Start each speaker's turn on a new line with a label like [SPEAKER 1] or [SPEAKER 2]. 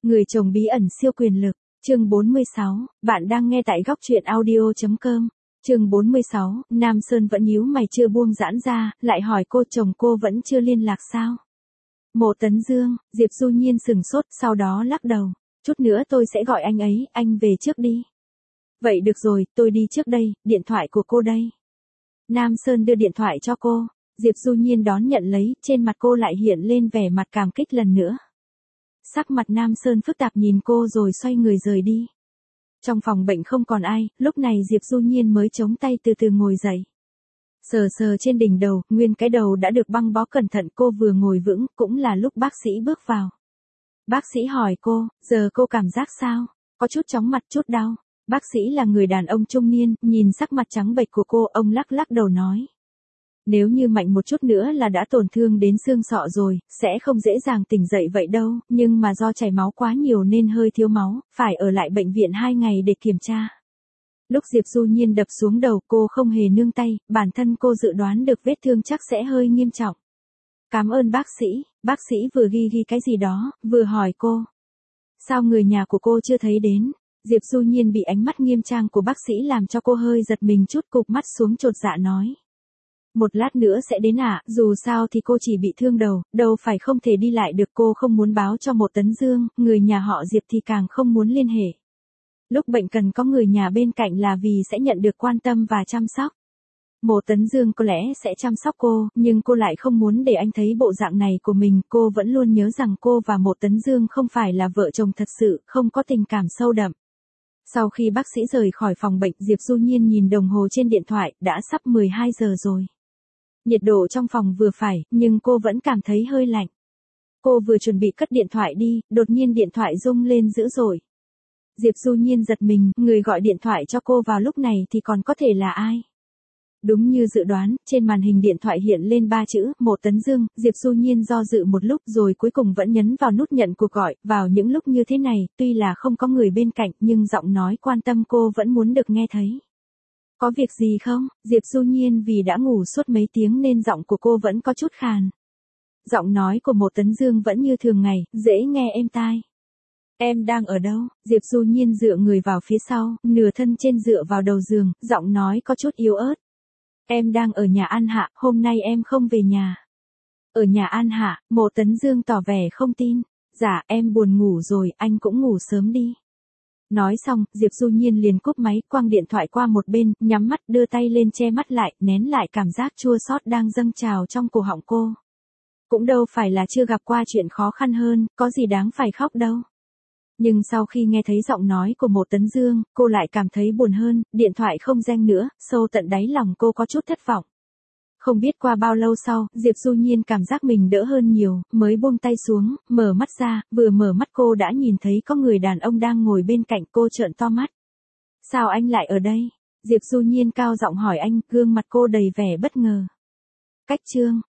[SPEAKER 1] Người chồng bí ẩn siêu quyền lực, chương 46, bạn đang nghe tại góc truyện audio.com. Chương 46, Nam Sơn vẫn nhíu mày chưa buông giãn ra, lại hỏi cô chồng cô vẫn chưa liên lạc sao? Mộ Tấn Dương, Diệp Du Nhiên sừng sốt, sau đó lắc đầu, chút nữa tôi sẽ gọi anh ấy, anh về trước đi. Vậy được rồi, tôi đi trước đây, điện thoại của cô đây. Nam Sơn đưa điện thoại cho cô, Diệp Du Nhiên đón nhận lấy, trên mặt cô lại hiện lên vẻ mặt cảm kích lần nữa. Sắc mặt Nam Sơn phức tạp nhìn cô rồi xoay người rời đi. Trong phòng bệnh không còn ai, lúc này Diệp Du Nhiên mới chống tay từ từ ngồi dậy. Sờ sờ trên đỉnh đầu, nguyên cái đầu đã được băng bó cẩn thận, cô vừa ngồi vững, cũng là lúc bác sĩ bước vào. Bác sĩ hỏi cô, giờ cô cảm giác sao? Có chút chóng mặt, chút đau. Bác sĩ là người đàn ông trung niên, nhìn sắc mặt trắng bệch của cô, ông lắc lắc đầu nói. Nếu như mạnh một chút nữa là đã tổn thương đến xương sọ rồi, sẽ không dễ dàng tỉnh dậy vậy đâu, nhưng mà do chảy máu quá nhiều nên hơi thiếu máu, phải ở lại bệnh viện 2 ngày để kiểm tra. Lúc Diệp Du Nhiên đập xuống đầu cô không hề nương tay, bản thân cô dự đoán được vết thương chắc sẽ hơi nghiêm trọng. Cảm ơn bác sĩ vừa ghi cái gì đó, vừa hỏi cô. Sao người nhà của cô chưa thấy đến? Diệp Du Nhiên bị ánh mắt nghiêm trang của bác sĩ làm cho cô hơi giật mình chút, cụp mắt xuống chột dạ nói. Một lát nữa sẽ đến ạ, dù sao thì cô chỉ bị thương đầu, đâu phải không thể đi lại được, cô không muốn báo cho Mộ Tấn Dương, người nhà họ Diệp thì càng không muốn liên hệ. Lúc bệnh cần có người nhà bên cạnh là vì sẽ nhận được quan tâm và chăm sóc. Mộ Tấn Dương có lẽ sẽ chăm sóc cô, nhưng cô lại không muốn để anh thấy bộ dạng này của mình, cô vẫn luôn nhớ rằng cô và Mộ Tấn Dương không phải là vợ chồng thật sự, không có tình cảm sâu đậm. Sau khi bác sĩ rời khỏi phòng bệnh, Diệp Du Nhiên nhìn đồng hồ trên điện thoại, đã sắp 12 giờ rồi. Nhiệt độ trong phòng vừa phải, nhưng cô vẫn cảm thấy hơi lạnh. Cô vừa chuẩn bị cất điện thoại đi, đột nhiên điện thoại rung lên dữ dội. Diệp Du Nhiên giật mình, người gọi điện thoại cho cô vào lúc này thì còn có thể là ai? Đúng như dự đoán, trên màn hình điện thoại hiện lên 3 chữ, Mộ Tấn Dương, Diệp Du Nhiên do dự một lúc rồi cuối cùng vẫn nhấn vào nút nhận cuộc gọi, vào những lúc như thế này, tuy là không có người bên cạnh nhưng giọng nói quan tâm cô vẫn muốn được nghe thấy. Có việc gì không? Diệp Du Nhiên vì đã ngủ suốt mấy tiếng nên giọng của cô vẫn có chút khàn. Giọng nói của Mộ Tấn Dương vẫn như thường ngày, dễ nghe êm tai. Em đang ở đâu? Diệp Du Nhiên dựa người vào phía sau, nửa thân trên dựa vào đầu giường, giọng nói có chút yếu ớt. Em đang ở nhà An Hạ, hôm nay em không về nhà. Ở nhà An Hạ, Mộ Tấn Dương tỏ vẻ không tin. Dạ, em buồn ngủ rồi, anh cũng ngủ sớm đi. Nói xong, Diệp Du Nhiên liền cúp máy, quăng điện thoại qua một bên, nhắm mắt đưa tay lên che mắt lại, nén lại cảm giác chua xót đang dâng trào trong cổ họng cô. Cũng đâu phải là chưa gặp qua chuyện khó khăn hơn, có gì đáng phải khóc đâu. Nhưng sau khi nghe thấy giọng nói của Mộ Tấn Dương, cô lại cảm thấy buồn hơn, điện thoại không reng nữa, sâu tận đáy lòng cô có chút thất vọng. Không biết qua bao lâu sau, Diệp Du Nhiên cảm giác mình đỡ hơn nhiều, mới buông tay xuống, mở mắt ra, vừa mở mắt cô đã nhìn thấy có người đàn ông đang ngồi bên cạnh cô, trợn to mắt. Sao anh lại ở đây? Diệp Du Nhiên cao giọng hỏi anh, gương mặt cô đầy vẻ bất ngờ. Cách chương,